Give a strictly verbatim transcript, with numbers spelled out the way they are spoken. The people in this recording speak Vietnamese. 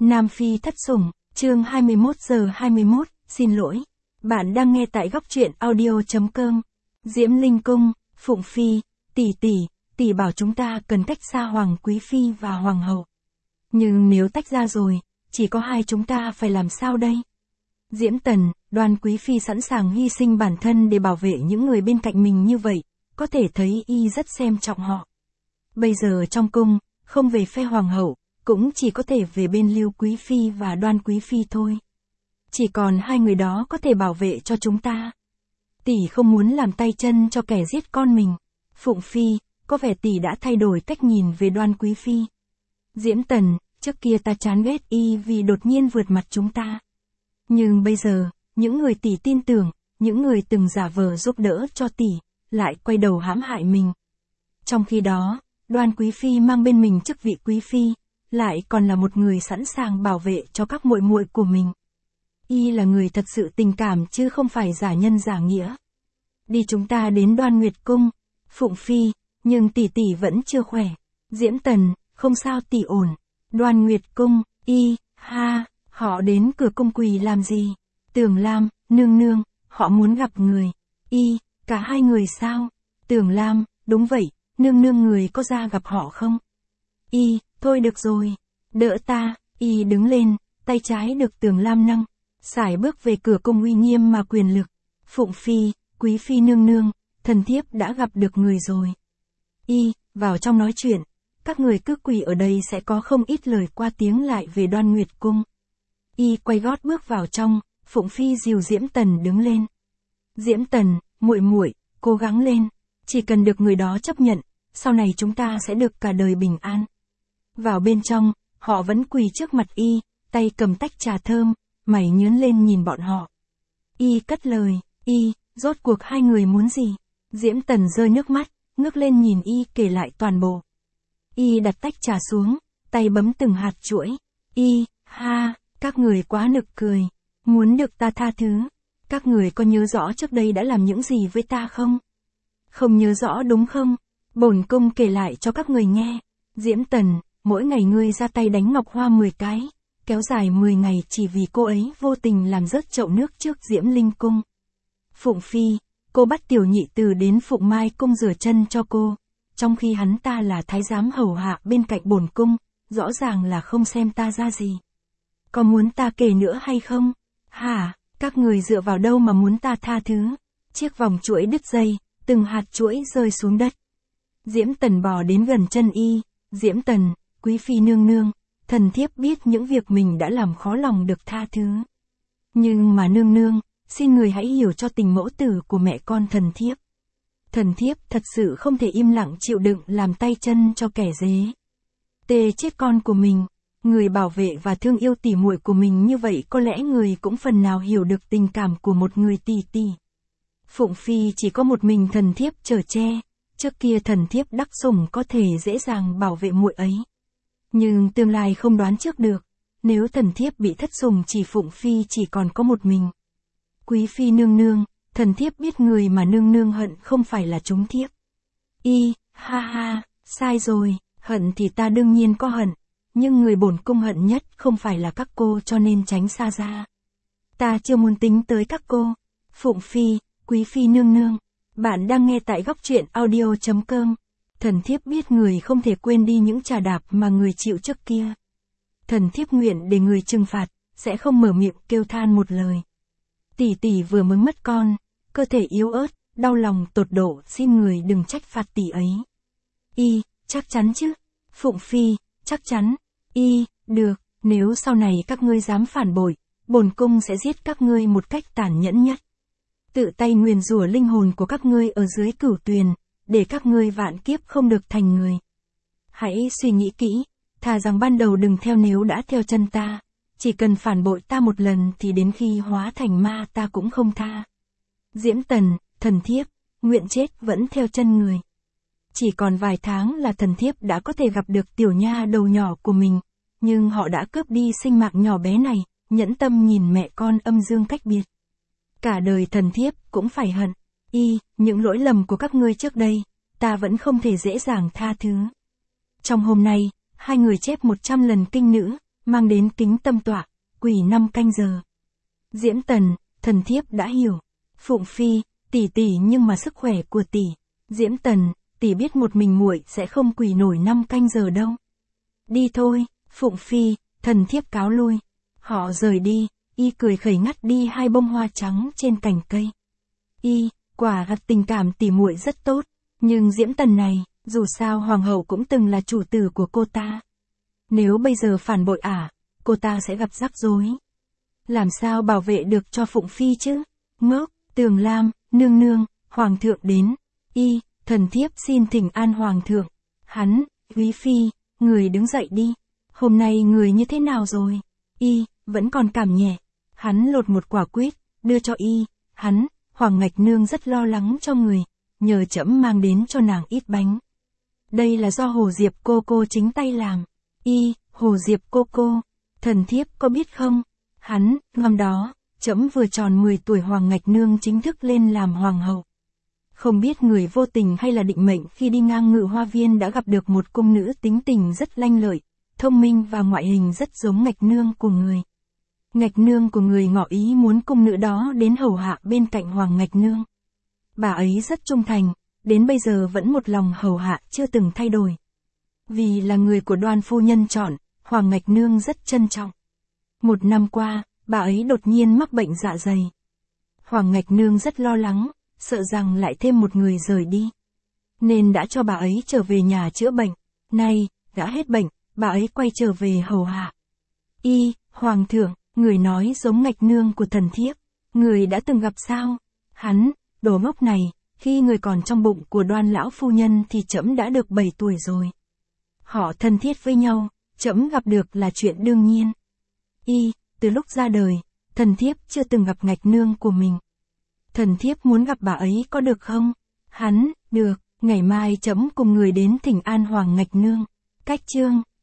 Nam Phi thất sủng, chương hai mươi mốt giờ hai mươi mốt, xin lỗi. Bạn đang nghe tại góc truyện audio chấm com. Diễm Linh Cung, Phụng Phi, tỷ tỷ, tỷ bảo chúng ta cần cách xa Hoàng Quý Phi và Hoàng hậu. Nhưng nếu tách ra rồi, chỉ có hai chúng ta phải làm sao đây? Diễm Tần, Đoan Quý Phi sẵn sàng hy sinh bản thân để bảo vệ những người bên cạnh mình như vậy, có thể thấy y rất xem trọng họ. Bây giờ trong cung, không về phe Hoàng hậu, cũng chỉ có thể về bên Lưu Quý Phi và Đoan Quý Phi thôi. Chỉ còn hai người đó có thể bảo vệ cho chúng ta. Tỷ không muốn làm tay chân cho kẻ giết con mình. Phụng Phi, có vẻ tỷ đã thay đổi cách nhìn về Đoan Quý Phi. Diễm Tần, trước kia ta chán ghét y vì đột nhiên vượt mặt chúng ta. Nhưng bây giờ, những người tỷ tin tưởng, những người từng giả vờ giúp đỡ cho tỷ, lại quay đầu hãm hại mình. Trong khi đó, Đoan Quý Phi mang bên mình chức vị Quý Phi, lại còn là một người sẵn sàng bảo vệ cho các muội muội của mình. Y là người thật sự tình cảm chứ không phải giả nhân giả nghĩa. Đi chúng ta đến Đoan Nguyệt Cung. Phụng Phi, nhưng tỷ tỷ vẫn chưa khỏe. Diễm Tần, không sao tỷ ổn. Đoan Nguyệt Cung, y, ha, họ đến cửa cung quỳ làm gì? Tường Lam, nương nương, họ muốn gặp người. Y, cả hai người sao? Tường Lam, đúng vậy, nương nương người có ra gặp họ không? Y, thôi được rồi, đỡ ta. Y đứng lên, tay trái được Tường Lam nâng, sải bước về cửa cung uy nghiêm mà quyền lực. Phụng Phi, Quý Phi nương nương, thần thiếp đã gặp được người rồi. Y, vào trong nói chuyện, các người cứ quỳ ở đây sẽ có không ít lời qua tiếng lại về Đoan Nguyệt Cung. Y quay gót bước vào trong, Phụng Phi dìu Diễm Tần đứng lên. Diễm Tần, muội muội, cố gắng lên, chỉ cần được người đó chấp nhận, sau này chúng ta sẽ được cả đời bình an. Vào bên trong, họ vẫn quỳ trước mặt y, tay cầm tách trà thơm, mày nhướng lên nhìn bọn họ. Y cất lời, y, rốt cuộc hai người muốn gì? Diễm Tần rơi nước mắt, ngước lên nhìn y kể lại toàn bộ. Y đặt tách trà xuống, tay bấm từng hạt chuỗi. Y, ha, các người quá nực cười, muốn được ta tha thứ. Các người có nhớ rõ trước đây đã làm những gì với ta không? Không nhớ rõ đúng không? Bổn cung kể lại cho các người nghe. Diễm Tần, mỗi ngày ngươi ra tay đánh Ngọc Hoa mười cái, kéo dài mười ngày chỉ vì cô ấy vô tình làm rớt chậu nước trước Diễm Linh Cung. Phụng Phi, cô bắt tiểu nhị từ đến Phụng Mai Cung rửa chân cho cô, trong khi hắn ta là thái giám hầu hạ bên cạnh bổn cung, rõ ràng là không xem ta ra gì. Có muốn ta kể nữa hay không? Hả, các người dựa vào đâu mà muốn ta tha thứ? Chiếc vòng chuỗi đứt dây, từng hạt chuỗi rơi xuống đất. Diễm Tần bò đến gần chân y. Diễm Tần, Quý Phi nương nương, thần thiếp biết những việc mình đã làm khó lòng được tha thứ. Nhưng mà nương nương, xin người hãy hiểu cho tình mẫu tử của mẹ con thần thiếp. Thần thiếp thật sự không thể im lặng chịu đựng làm tay chân cho kẻ dế. Tê chết con của mình, người bảo vệ và thương yêu tỉ muội của mình như vậy có lẽ người cũng phần nào hiểu được tình cảm của một người tỷ tỷ. Phụng Phi chỉ có một mình thần thiếp chở che, trước kia thần thiếp đắc sủng có thể dễ dàng bảo vệ muội ấy. Nhưng tương lai không đoán trước được, nếu thần thiếp bị thất sủng chỉ Phụng Phi chỉ còn có một mình. Quý Phi nương nương, thần thiếp biết người mà nương nương hận không phải là chúng thiếp. Y, ha ha, sai rồi, hận thì ta đương nhiên có hận, nhưng người bổn cung hận nhất không phải là các cô cho nên tránh xa ra. Ta chưa muốn tính tới các cô. Phụng Phi, Quý Phi nương nương, bạn đang nghe tại góc truyện audio chấm com. Thần thiếp biết người không thể quên đi những trà đạp mà người chịu trước kia. Thần thiếp nguyện để người trừng phạt, sẽ không mở miệng kêu than một lời. Tỷ tỷ vừa mới mất con, cơ thể yếu ớt, đau lòng tột độ, xin người đừng trách phạt tỷ ấy. Y, chắc chắn chứ? Phụng Phi, chắc chắn. Y, được, nếu sau này các ngươi dám phản bội, bổn cung sẽ giết các ngươi một cách tàn nhẫn nhất. Tự tay nguyền rủa linh hồn của các ngươi ở dưới cửu tuyền, để các ngươi vạn kiếp không được thành người. Hãy suy nghĩ kỹ, thà rằng ban đầu đừng theo nếu đã theo chân ta, chỉ cần phản bội ta một lần thì đến khi hóa thành ma ta cũng không tha. Diễm Tần, thần thiếp, nguyện chết vẫn theo chân người. Chỉ còn vài tháng là thần thiếp đã có thể gặp được tiểu nha đầu nhỏ của mình, nhưng họ đã cướp đi sinh mạng nhỏ bé này, nhẫn tâm nhìn mẹ con âm dương cách biệt. Cả đời thần thiếp cũng phải hận. Y, những lỗi lầm của các ngươi trước đây, ta vẫn không thể dễ dàng tha thứ. Trong hôm nay, hai người chép một trăm lần kinh nữ, mang đến kính tâm tọa, quỳ năm canh giờ. Diễm Tần, thần thiếp đã hiểu. Phụng Phi, tỷ tỷ nhưng mà sức khỏe của tỷ. Diễm Tần, tỷ biết một mình muội sẽ không quỳ nổi năm canh giờ đâu. Đi thôi, Phụng Phi, thần thiếp cáo lui. Họ rời đi, y cười khẩy ngắt đi hai bông hoa trắng trên cành cây. Y, quả gặp tình cảm tỉ muội rất tốt, nhưng Diễm Tần này, dù sao hoàng hậu cũng từng là chủ tử của cô ta. Nếu bây giờ phản bội ả, cô ta sẽ gặp rắc rối. Làm sao bảo vệ được cho Phụng Phi chứ? Ngốc, Tường Lam, nương nương, hoàng thượng đến. Y, thần thiếp xin thỉnh an hoàng thượng. Hắn, Quý Phi, người đứng dậy đi. Hôm nay người như thế nào rồi? Y, vẫn còn cảm nhẹ. Hắn lột một quả quýt, đưa cho Y. Hắn, Hoàng Ngạch Nương rất lo lắng cho người, nhờ trẫm mang đến cho nàng ít bánh. Đây là do Hồ Diệp cô cô chính tay làm. Y, Hồ Diệp cô cô, thần thiếp có biết không? Hắn, năm đó, trẫm vừa tròn mười tuổi Hoàng Ngạch Nương chính thức lên làm hoàng hậu. Không biết người vô tình hay là định mệnh khi đi ngang Ngự Hoa Viên đã gặp được một cung nữ tính tình rất lanh lợi, thông minh và ngoại hình rất giống Ngạch Nương của người. Ngạch Nương của người ngỏ ý muốn cung nữ đó đến hầu hạ bên cạnh Hoàng Ngạch Nương. Bà ấy rất trung thành, đến bây giờ vẫn một lòng hầu hạ chưa từng thay đổi. Vì là người của Đoan phu nhân chọn, Hoàng Ngạch Nương rất trân trọng. Một năm qua, bà ấy đột nhiên mắc bệnh dạ dày. Hoàng Ngạch Nương rất lo lắng, sợ rằng lại thêm một người rời đi. Nên đã cho bà ấy trở về nhà chữa bệnh. Nay, đã hết bệnh, bà ấy quay trở về hầu hạ. Y, Hoàng thượng, người nói giống Ngạch Nương của thần thiếp. Người đã từng gặp sao? Hắn, đồ ngốc này, khi người còn trong bụng của Đoan lão phu nhân thì trẫm đã được bảy tuổi rồi. Họ thân thiết với nhau, trẫm gặp được là chuyện đương nhiên. Y, từ lúc ra đời, thần thiếp chưa từng gặp Ngạch Nương của mình. Thần thiếp muốn gặp bà ấy có được không? Hắn, được, ngày mai trẫm cùng người đến thỉnh an Hoàng Ngạch Nương. Cách chương